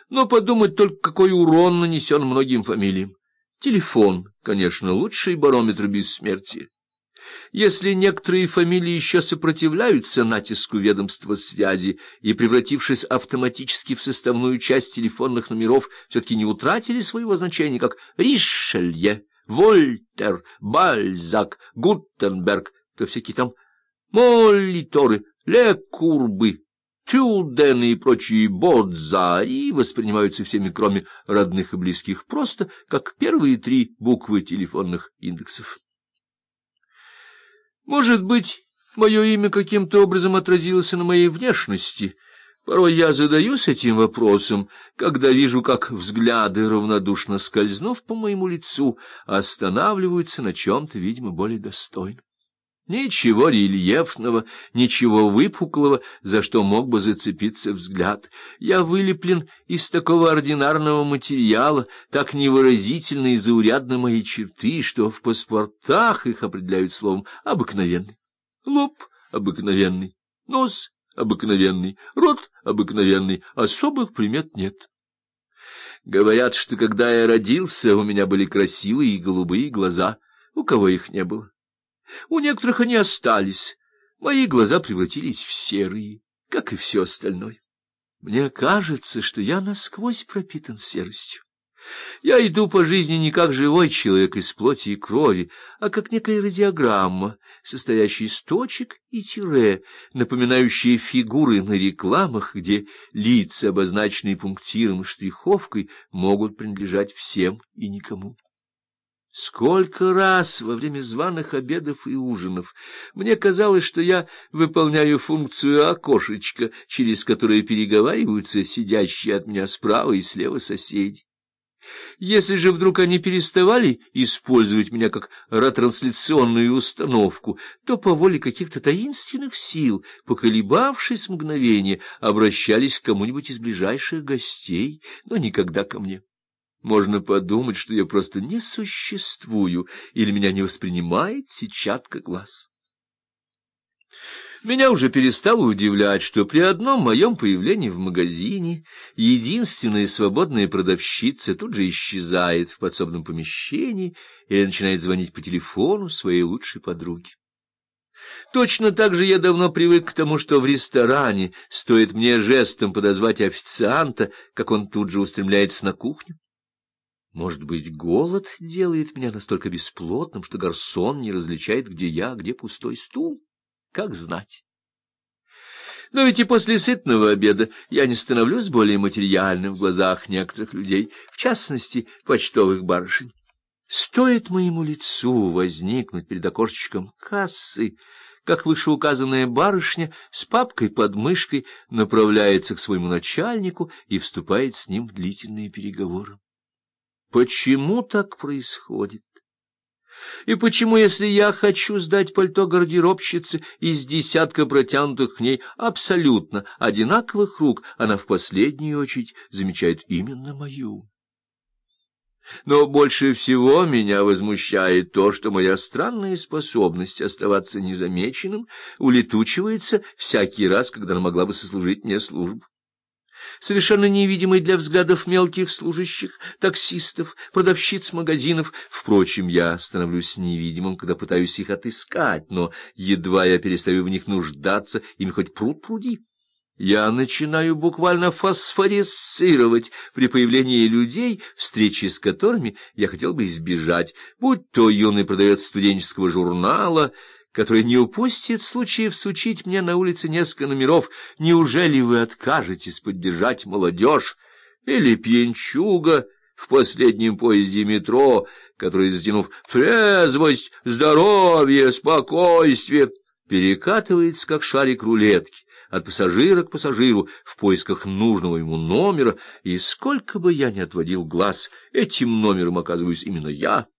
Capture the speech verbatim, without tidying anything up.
Но подумать только, какой урон нанесен многим фамилиям. Телефон, конечно, лучший барометр бессмертия. Если некоторые фамилии еще сопротивляются натиску ведомства связи и, превратившись автоматически в составную часть телефонных номеров, все-таки не утратили своего значения, как Ришелье, Вольтер, Бальзак, Гутенберг, то всякие там Молиторы, Лекурбы, Трюдены и прочие Бодза и воспринимаются всеми, кроме родных и близких, просто как первые три буквы телефонных индексов. Может быть, мое имя каким-то образом отразилось на моей внешности. Порой я задаюсь этим вопросом, когда вижу, как взгляды, равнодушно скользнув по моему лицу, останавливаются на чем-то, видимо, более достойном. Ничего рельефного, ничего выпуклого, за что мог бы зацепиться взгляд. Я вылеплен из такого ординарного материала, так невыразительны и заурядны мои черты, что в паспортах их определяют словом «обыкновенный». Лоб обыкновенный, нос обыкновенный, рот обыкновенный, особых примет нет. Говорят, что когда я родился, у меня были красивые и голубые глаза, у кого их не было. У некоторых они остались, мои глаза превратились в серые, как и все остальное. Мне кажется, что я насквозь пропитан серостью. Я иду по жизни не как живой человек из плоти и крови, а как некая радиограмма, состоящая из точек и тире, напоминающие фигуры на рекламах, где лица, обозначенные пунктиром и штриховкой, могут принадлежать всем и никому. Сколько раз во время званых обедов и ужинов мне казалось, что я выполняю функцию окошечка, через которое переговариваются сидящие от меня справа и слева соседи. Если же вдруг они переставали использовать меня как ретрансляционную установку, то по воле каких-то таинственных сил, поколебавшись мгновение, обращались к кому-нибудь из ближайших гостей, но никогда ко мне. Можно подумать, что я просто не существую, или меня не воспринимает сетчатка глаз. Меня уже перестало удивлять, что при одном моем появлении в магазине единственная свободная продавщица тут же исчезает в подсобном помещении или начинает звонить по телефону своей лучшей подруге. Точно так же я давно привык к тому, что в ресторане стоит мне жестом подозвать официанта, как он тут же устремляется на кухню. Может быть, голод делает меня настолько бесплотным, что гарсон не различает, где я, где пустой стул? Как знать. Но ведь и после сытного обеда я не становлюсь более материальным в глазах некоторых людей, в частности, почтовых барышень. Стоит моему лицу возникнуть перед окошечком кассы, как вышеуказанная барышня с папкой под мышкой направляется к своему начальнику и вступает с ним в длительные переговоры. Почему так происходит? И почему, если я хочу сдать пальто гардеробщицы из десятка протянутых к ней абсолютно одинаковых рук, она в последнюю очередь замечает именно мою? Но больше всего меня возмущает то, что моя странная способность оставаться незамеченным улетучивается всякий раз, когда она могла бы сослужить мне службу. Совершенно невидимый для взглядов мелких служащих, таксистов, продавщиц магазинов. Впрочем, я становлюсь невидимым, когда пытаюсь их отыскать, но едва я перестаю в них нуждаться, ими хоть пруд пруди. Я начинаю буквально фосфорисцировать при появлении людей, встречи с которыми я хотел бы избежать, будь то юный продавец студенческого журнала, который не упустит случая всучить мне на улице несколько номеров. Неужели вы откажетесь поддержать молодежь? Или пьянчуга в последнем поезде метро, который, затянув трезвость, здоровье, спокойствие, перекатывается, как шарик рулетки, от пассажира к пассажиру в поисках нужного ему номера, и сколько бы я ни отводил глаз, этим номером оказываюсь именно я.